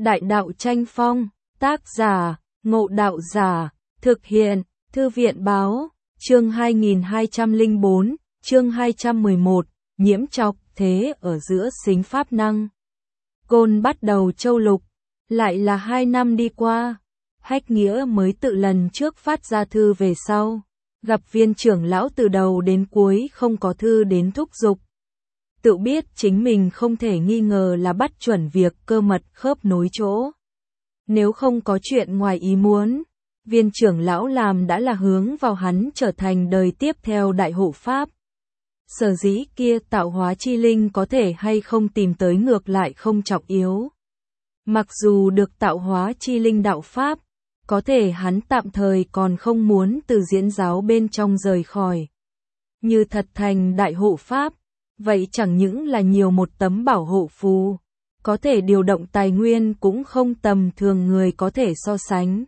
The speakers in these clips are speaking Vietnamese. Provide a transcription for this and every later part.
Đại đạo tranh phong, tác giả, Ngộ Đạo Giả, thực hiện, Thư viện báo, chương 2204, chương 211, nhiễm trọc thế ở giữa xính pháp năng. Côn bắt đầu châu lục, lại là 2 năm đi qua, Hách Nghĩa mới tự lần trước phát ra thư về sau, gặp Viên trưởng lão từ đầu đến cuối không có thư đến thúc giục. Tự biết chính mình không thể nghi ngờ là bắt chuẩn việc cơ mật khớp nối chỗ. Nếu không có chuyện ngoài ý muốn, Viên trưởng lão làm đã là hướng vào hắn trở thành đời tiếp theo đại hộ pháp. Sở dĩ kia tạo hóa chi linh có thể hay không tìm tới ngược lại không trọng yếu. Mặc dù được tạo hóa chi linh đạo pháp, có thể hắn tạm thời còn không muốn từ diễn giáo bên trong rời khỏi. Như thật thành đại hộ pháp, vậy chẳng những là nhiều một tấm bảo hộ phù, có thể điều động tài nguyên cũng không tầm thường người có thể so sánh.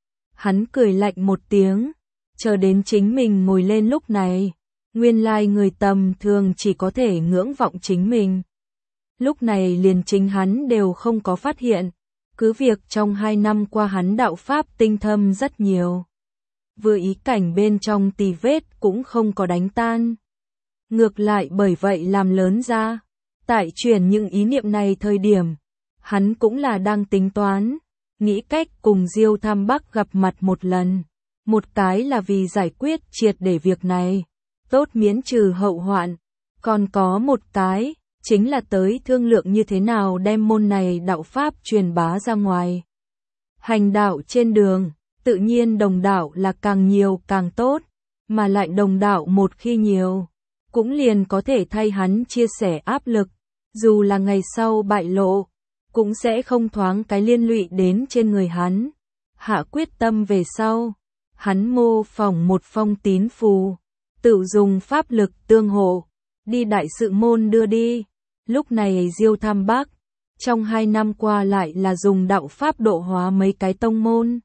Hắn cười lạnh một tiếng, chờ đến chính mình ngồi lên lúc này, nguyên lai người tầm thường chỉ có thể ngưỡng vọng chính mình. Lúc này liền chính hắn đều không có phát hiện, cứ việc trong 2 năm qua hắn đạo pháp tinh thâm rất nhiều. Vừa ý cảnh bên trong tì vết cũng không có đánh tan. Ngược lại bởi vậy làm lớn ra, tại chuyển những ý niệm này thời điểm, hắn cũng là đang tính toán, nghĩ cách cùng Diêu Tham Bắc gặp mặt một lần. Một cái là vì giải quyết triệt để việc này, tốt miễn trừ hậu hoạn, còn có một cái, chính là tới thương lượng như thế nào đem môn này đạo pháp truyền bá ra ngoài. Hành đạo trên đường, tự nhiên đồng đạo là càng nhiều càng tốt, mà lại đồng đạo một khi nhiều, cũng liền có thể thay hắn chia sẻ áp lực, dù là ngày sau bại lộ, cũng sẽ không thoáng cái liên lụy đến trên người hắn. Hạ quyết tâm về sau, hắn mô phỏng một phong tín phù, tự dùng pháp lực tương hộ, đi đại sự môn đưa đi. Lúc này Diêu Tham Bắc, trong 2 năm qua lại là dùng đạo pháp độ hóa mấy cái tông môn.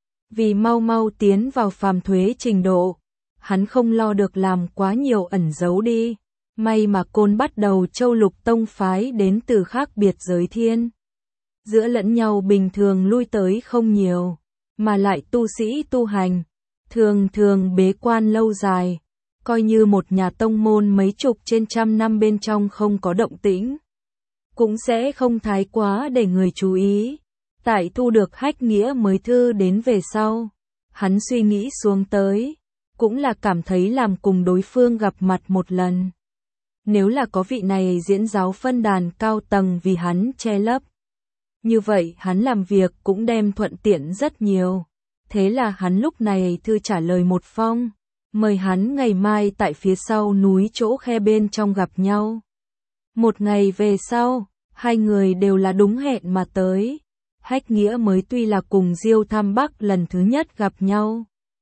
Vì mau mau tiến vào phàm thuế trình độ, hắn không lo được làm quá nhiều ẩn giấu đi. May mà Côn bắt đầu châu lục tông phái đến từ khác biệt giới thiên. Giữa lẫn nhau bình thường lui tới không nhiều, mà lại tu sĩ tu hành, thường thường bế quan lâu dài, coi như một nhà tông môn mấy chục trên trăm năm bên trong không có động tĩnh, cũng sẽ không thái quá để người chú ý. Tại thu được Hách Nghĩa mới thư đến về sau, hắn suy nghĩ xuống tới, cũng là cảm thấy làm cùng đối phương gặp mặt một lần. Nếu là có vị này diễn giáo phân đàn cao tầng vì hắn che lấp, như vậy hắn làm việc cũng đem thuận tiện rất nhiều. Thế là hắn lúc này thư trả lời một phong, mời hắn ngày mai tại phía sau núi chỗ khe bên trong gặp nhau. Một ngày về sau, hai người đều là đúng hẹn mà tới. Hách Nghĩa mới tuy là cùng Diêu Tham Bắc lần thứ nhất gặp nhau,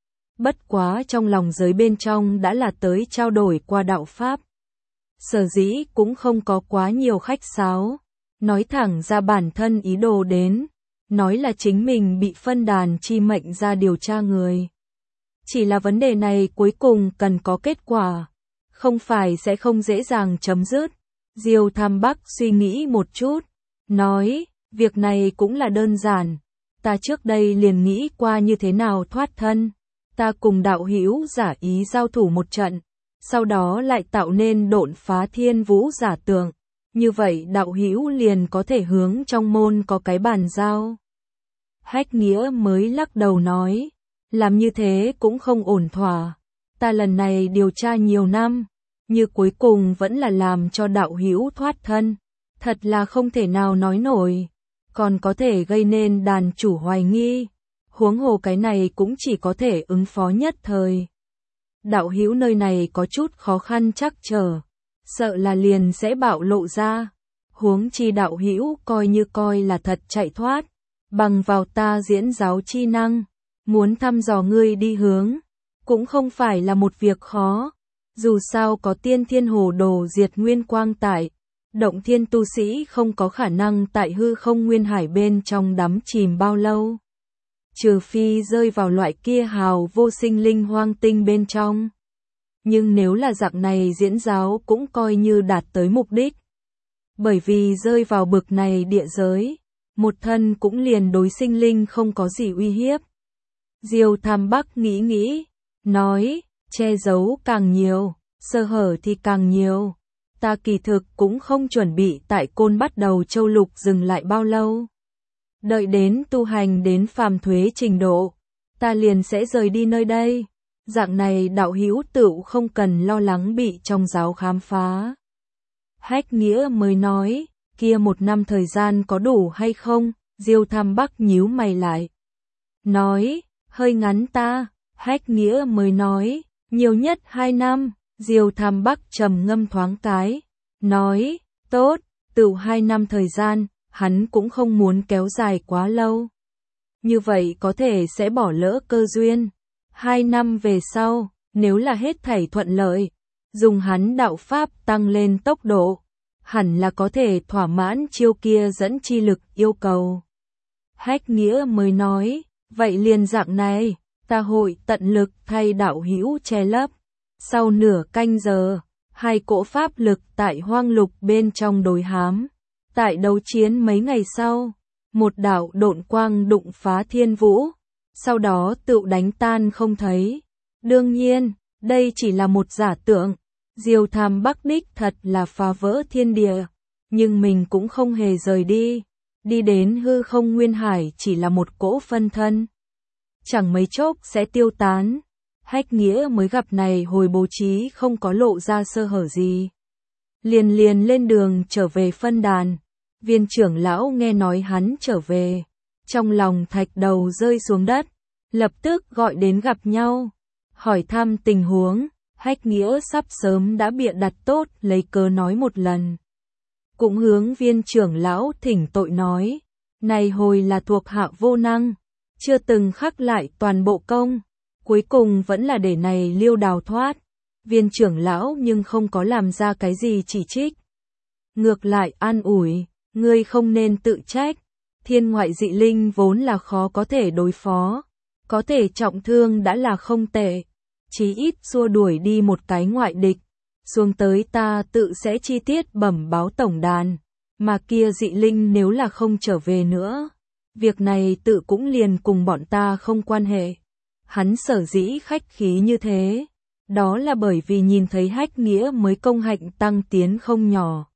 bất quá trong lòng giới bên trong đã là tới trao đổi qua đạo pháp. Sở dĩ cũng không có quá nhiều khách sáo, nói thẳng ra bản thân ý đồ đến, nói là chính mình bị phân đàn chi mệnh ra điều tra người. Chỉ là vấn đề này cuối cùng cần có kết quả, không phải sẽ không dễ dàng chấm dứt. Diêu Tham Bắc suy nghĩ một chút, nói, việc này cũng là đơn giản, ta trước đây liền nghĩ qua như thế nào thoát thân, ta cùng đạo hữu giả ý giao thủ một trận, sau đó lại tạo nên độn phá thiên vũ giả tượng, như vậy đạo hữu liền có thể hướng trong môn có cái bàn giao. Hách Nghĩa mới lắc đầu nói, làm như thế cũng không ổn thỏa, ta lần này điều tra nhiều năm, như cuối cùng vẫn là làm cho đạo hữu thoát thân, thật là không thể nào nói nổi, còn có thể gây nên đàn chủ hoài nghi, huống hồ cái này cũng chỉ có thể ứng phó nhất thời. Đạo hữu nơi này có chút khó khăn trắc trở, sợ là liền sẽ bạo lộ ra, huống chi đạo hữu coi là thật chạy thoát, bằng vào ta diễn giáo chi năng, muốn thăm dò ngươi đi hướng, cũng không phải là một việc khó, dù sao có tiên thiên hồ đồ diệt nguyên quang tại, động thiên tu sĩ không có khả năng tại hư không nguyên hải bên trong đắm chìm bao lâu. Trừ phi rơi vào loại kia hào vô sinh linh hoang tinh bên trong. Nhưng nếu là dạng này diễn giáo cũng coi như đạt tới mục đích. Bởi vì rơi vào bực này địa giới, một thân cũng liền đối sinh linh không có gì uy hiếp. Diêu Tham Bắc nghĩ, nói, che giấu càng nhiều, sơ hở thì càng nhiều. Ta kỳ thực cũng không chuẩn bị tại Côn Bắt Đầu Châu Lục dừng lại bao lâu. Đợi đến tu hành đến phàm thuế trình độ, ta liền sẽ rời đi nơi đây. Dạng này đạo hữu tựu không cần lo lắng bị trong giáo khám phá. Hách Nghĩa mới nói, kia 1 năm thời gian có đủ hay không? Diêu Tham Bắc nhíu mày lại. Nói, hơi ngắn ta. Hách Nghĩa mới nói, nhiều nhất 2 năm. Diêu Tham Bắc trầm ngâm thoáng cái. Nói, tốt, tựu 2 năm thời gian, hắn cũng không muốn kéo dài quá lâu. Như vậy có thể sẽ bỏ lỡ cơ duyên. 2 năm về sau, nếu là hết thảy thuận lợi, dùng hắn đạo pháp tăng lên tốc độ, hẳn là có thể thỏa mãn chiêu kia dẫn chi lực yêu cầu. Hách Nghĩa mới nói, vậy liền dạng này, ta hội tận lực thay đạo hữu che lấp. Sau nửa canh giờ, 2 cỗ pháp lực tại hoang lục bên trong đối hám. Tại đấu chiến mấy ngày sau, một đạo độn quang đụng phá thiên vũ, sau đó tựu đánh tan không thấy. Đương nhiên, đây chỉ là một giả tượng. Diêu Tham Bắc đích thật là phá vỡ thiên địa, nhưng mình cũng không hề rời đi. Đi đến hư không nguyên hải chỉ là một cỗ phân thân. Chẳng mấy chốc sẽ tiêu tán. Hách Nghĩa mới gặp này hồi bố trí không có lộ ra sơ hở gì. Liền lên đường trở về phân đàn. Viên trưởng lão nghe nói hắn trở về. Trong lòng thạch đầu rơi xuống đất. Lập tức gọi đến gặp nhau. Hỏi thăm tình huống. Hách Nghĩa sắp sớm đã bịa đặt tốt lấy cớ nói một lần. Cũng hướng viên trưởng lão thỉnh tội nói. Này hồi là thuộc hạ vô năng. Chưa từng khắc lại toàn bộ công. Cuối cùng vẫn là để này Liêu đào thoát. Viên trưởng lão nhưng không có làm ra cái gì chỉ trích. Ngược lại an ủi, ngươi không nên tự trách. Thiên ngoại dị linh vốn là khó có thể đối phó. Có thể trọng thương đã là không tệ. Chí ít xua đuổi đi một cái ngoại địch. Xuống tới ta tự sẽ chi tiết bẩm báo tổng đàn. Mà kia dị linh nếu là không trở về nữa. Việc này tự cũng liền cùng bọn ta không quan hệ. Hắn sở dĩ khách khí như thế, đó là bởi vì nhìn thấy Hách Nghĩa mới công hạnh tăng tiến không nhỏ.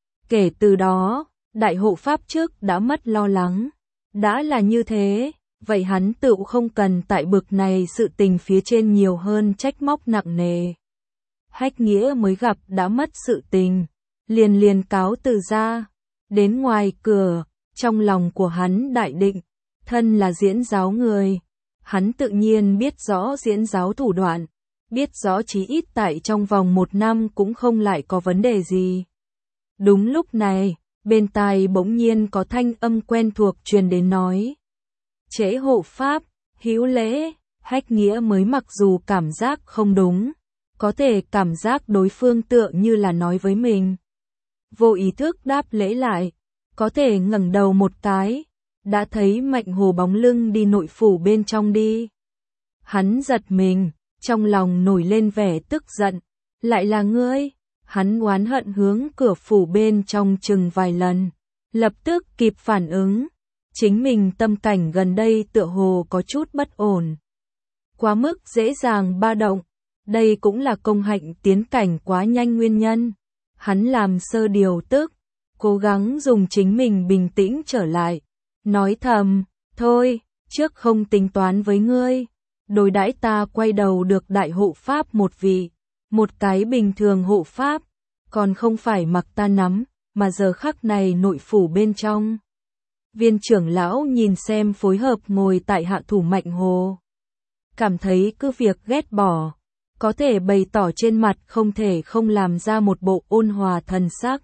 Kể từ đó, đại hộ pháp trước đã mất lo lắng. Đã là như thế, vậy hắn tự không cần tại bực này sự tình phía trên nhiều hơn trách móc nặng nề. Hách Nghĩa mới gặp đã mất sự tình, liền cáo từ ra. Đến ngoài cửa, trong lòng của hắn đại định, thân là diễn giáo người. Hắn tự nhiên biết rõ diễn giáo thủ đoạn, biết rõ chí ít tại trong vòng 1 năm cũng không lại có vấn đề gì. Đúng lúc này, bên tai bỗng nhiên có thanh âm quen thuộc truyền đến nói. Trễ hộ pháp, hữu lễ. Hách Nghĩa mới mặc dù cảm giác không đúng, có thể cảm giác đối phương tựa như là nói với mình. Vô ý thức đáp lễ lại, có thể ngẩng đầu một cái. Đã thấy Mạnh Hồ bóng lưng đi nội phủ bên trong đi. Hắn giật mình, trong lòng nổi lên vẻ tức giận. Lại là ngươi? Hắn oán hận hướng cửa phủ bên trong chừng vài lần. Lập tức kịp phản ứng. Chính mình tâm cảnh gần đây tựa hồ có chút bất ổn. Quá mức dễ dàng ba động. Đây cũng là công hạnh tiến cảnh quá nhanh nguyên nhân. Hắn làm sơ điều tức, cố gắng dùng chính mình bình tĩnh trở lại. Nói thầm, thôi, trước không tính toán với ngươi. Đối đãi ta quay đầu được đại hộ pháp một vị. Một cái bình thường hộ pháp, còn không phải mặc ta nắm, mà giờ khắc này nội phủ bên trong. Viên trưởng lão nhìn xem phối hợp ngồi tại hạ thủ Mạnh Hồ. Cảm thấy cứ việc ghét bỏ, có thể bày tỏ trên mặt không thể không làm ra một bộ ôn hòa thần sắc.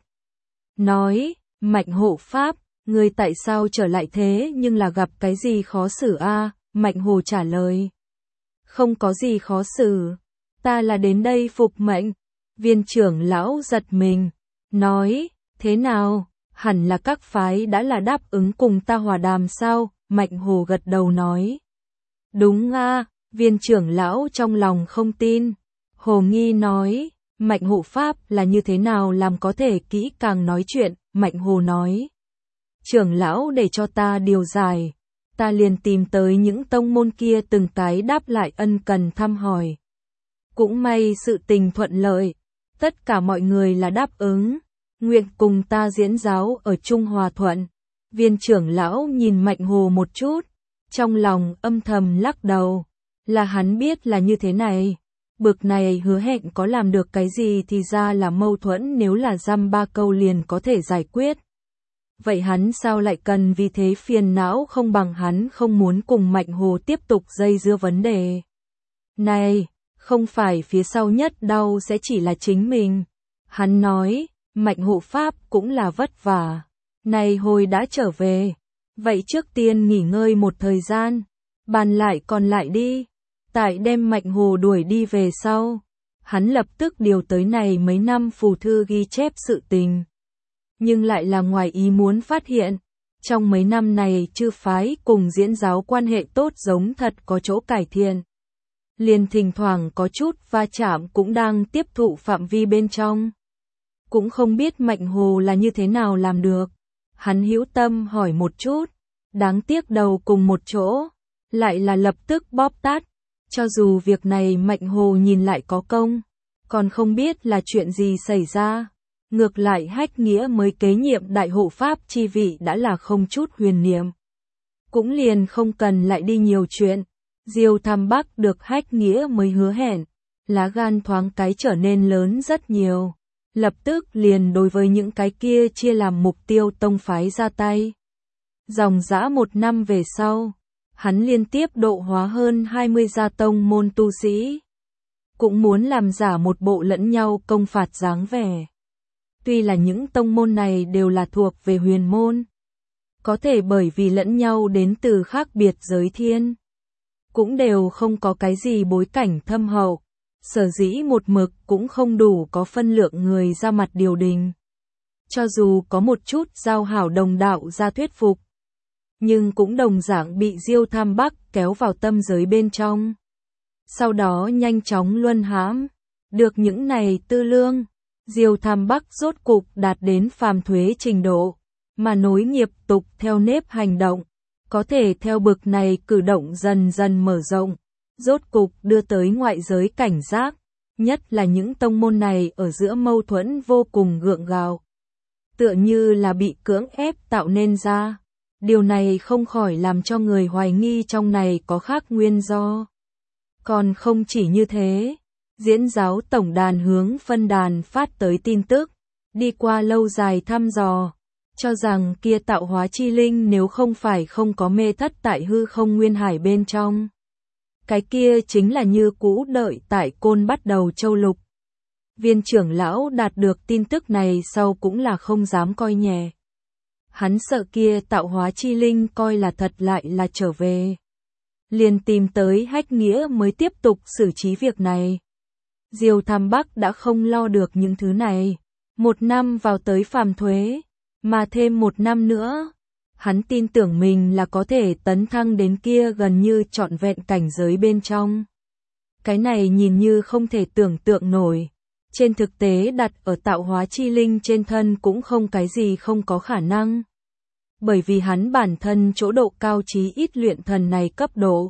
Nói, Mạnh hộ pháp, ngươi tại sao trở lại thế nhưng là gặp cái gì khó xử a? Mạnh Hồ trả lời. Không có gì khó xử, ta là đến đây phục mệnh. Viên trưởng lão giật mình, nói, thế nào, hẳn là các phái đã là đáp ứng cùng ta hòa đàm sao? Mạnh Hồ gật đầu nói. Đúng a. Viên trưởng lão trong lòng không tin. Hồ nghi nói, Mạnh hộ pháp là như thế nào làm có thể kỹ càng nói chuyện? Mạnh Hồ nói. trưởng lão để cho ta điều giải, ta liền tìm tới những tông môn kia từng cái đáp lại ân cần thăm hỏi. Cũng may sự tình thuận lợi, tất cả mọi người là đáp ứng, nguyện cùng ta diễn giáo ở Trung Hòa Thuận. Viên trưởng lão nhìn Mạnh Hồ một chút, trong lòng âm thầm lắc đầu, là hắn biết là như thế này. Bực này hứa hẹn có làm được cái gì thì ra là mâu thuẫn, nếu là dăm ba câu liền có thể giải quyết. Vậy hắn sao lại cần vì thế phiền não, không bằng hắn không muốn cùng Mạnh Hồ tiếp tục dây dưa vấn đề này, không phải phía sau nhất đau sẽ chỉ là chính mình. Hắn nói, Mạnh hộ pháp cũng là vất vả, này hồi đã trở về, vậy trước tiên nghỉ ngơi một thời gian, bàn lại còn lại đi. Tại đem Mạnh Hồ đuổi đi về sau, hắn lập tức điều tới này mấy năm phù thư ghi chép sự tình. Nhưng lại là ngoài ý muốn phát hiện, trong mấy năm này chư phái cùng diễn giáo quan hệ tốt giống thật có chỗ cải thiện. Liền thỉnh thoảng có chút va chạm cũng đang tiếp thụ phạm vi bên trong. Cũng không biết Mạnh Hồ là như thế nào làm được. Hắn hữu tâm hỏi một chút, đáng tiếc đầu cùng một chỗ, lại là lập tức bóp tát. Cho dù việc này Mạnh Hồ nhìn lại có công, còn không biết là chuyện gì xảy ra. Ngược lại Hách Nghĩa mới kế nhiệm đại hộ pháp chi vị đã là không chút huyền niệm. Cũng liền không cần lại đi nhiều chuyện. Diêu Tham Bắc được Hách Nghĩa mới hứa hẹn, lá gan thoáng cái trở nên lớn rất nhiều. Lập tức liền đối với những cái kia chia làm mục tiêu tông phái ra tay. Dòng dã một năm về sau, hắn liên tiếp độ hóa hơn 20 gia tông môn tu sĩ. Cũng muốn làm giả một bộ lẫn nhau công phạt dáng vẻ. Tuy là những tông môn này đều là thuộc về huyền môn, có thể bởi vì lẫn nhau đến từ khác biệt giới thiên, cũng đều không có cái gì bối cảnh thâm hậu, sở dĩ một mực cũng không đủ có phân lượng người ra mặt điều đình. Cho dù có một chút giao hảo đồng đạo ra thuyết phục, nhưng cũng đồng dạng bị Diêu Tham Bắc kéo vào tâm giới bên trong. Sau đó nhanh chóng luân hãm, được những này tư lương, Diêu Tham Bắc rốt cục đạt đến phàm thuế trình độ, mà nối nghiệp tục theo nếp hành động, có thể theo bực này cử động dần dần mở rộng, rốt cục đưa tới ngoại giới cảnh giác, nhất là những tông môn này ở giữa mâu thuẫn vô cùng gượng gạo. Tựa như là bị cưỡng ép tạo nên ra. Điều này không khỏi làm cho người hoài nghi trong này có khác nguyên do. Còn không chỉ như thế, diễn giáo tổng đàn hướng phân đàn phát tới tin tức, đi qua lâu dài thăm dò, cho rằng kia tạo hóa chi linh nếu không phải không có mê thất tại hư không nguyên hải bên trong. Cái kia chính là như cũ đợi tại Côn Bắt Đầu Châu Lục. Viên trưởng lão đạt được tin tức này sau cũng là không dám coi nhẹ. Hắn sợ kia tạo hóa chi linh coi là thật lại là trở về. Liền tìm tới Hách Nghĩa mới tiếp tục xử trí việc này. Diêu Tham Bắc đã không lo được những thứ này. Một năm vào tới phàm thuế, mà thêm một năm nữa, hắn tin tưởng mình là có thể tấn thăng đến kia gần như trọn vẹn cảnh giới bên trong. Cái này nhìn như không thể tưởng tượng nổi. Trên thực tế đặt ở tạo hóa chi linh trên thân cũng không cái gì không có khả năng. Bởi vì hắn bản thân chỗ độ cao trí ít luyện thần này cấp độ.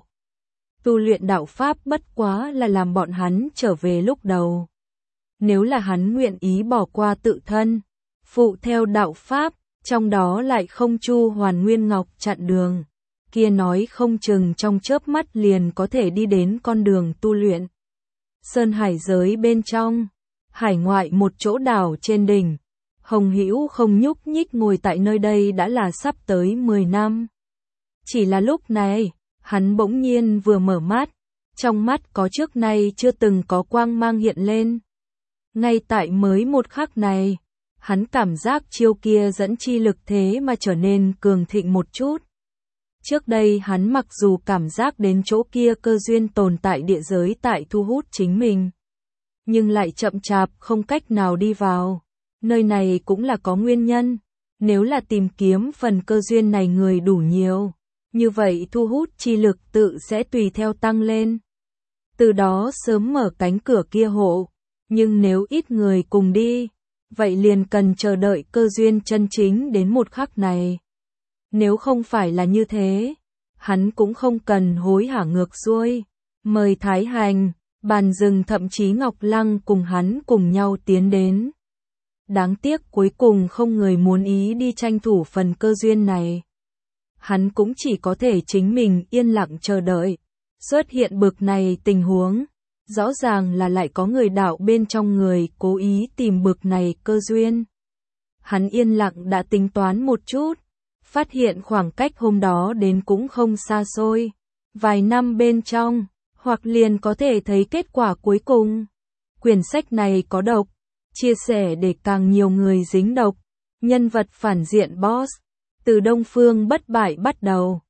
Tu luyện đạo Pháp bất quá là làm bọn hắn trở về lúc đầu. Nếu là hắn nguyện ý bỏ qua tự thân, phụ theo đạo Pháp, trong đó lại không Chu Hoàn Nguyên Ngọc chặn đường, kia nói không chừng trong chớp mắt liền có thể đi đến con đường tu luyện. Sơn hải giới bên trong, hải ngoại một chỗ đảo trên đỉnh, Hồng Hữu không nhúc nhích ngồi tại nơi đây đã là sắp tới 10 năm. Chỉ là lúc này, hắn bỗng nhiên vừa mở mắt, trong mắt có trước nay chưa từng có quang mang hiện lên. Ngay tại mới một khắc này, hắn cảm giác chiêu kia dẫn chi lực thế mà trở nên cường thịnh một chút. Trước đây hắn mặc dù cảm giác đến chỗ kia cơ duyên tồn tại địa giới tại thu hút chính mình, nhưng lại chậm chạp không cách nào đi vào. Nơi này cũng là có nguyên nhân, nếu là tìm kiếm phần cơ duyên này người đủ nhiều, như vậy thu hút chi lực tự sẽ tùy theo tăng lên. Từ đó sớm mở cánh cửa kia hộ, nhưng nếu ít người cùng đi, vậy liền cần chờ đợi cơ duyên chân chính đến một khắc này. Nếu không phải là như thế, hắn cũng không cần hối hả ngược xuôi. Mời Thái Hành, Bàn Dừng thậm chí Ngọc Lăng cùng hắn cùng nhau tiến đến. Đáng tiếc cuối cùng không người muốn ý đi tranh thủ phần cơ duyên này. Hắn cũng chỉ có thể chính mình yên lặng chờ đợi. Xuất hiện bực này tình huống, rõ ràng là lại có người đạo bên trong người cố ý tìm bực này cơ duyên. Hắn yên lặng đã tính toán một chút, phát hiện khoảng cách hôm đó đến cũng không xa xôi. Vài năm bên trong, hoặc liền có thể thấy kết quả cuối cùng. Quyển sách này có độc, chia sẻ để càng nhiều người dính độc. Nhân vật phản diện boss, từ Đông Phương bất bại bắt đầu.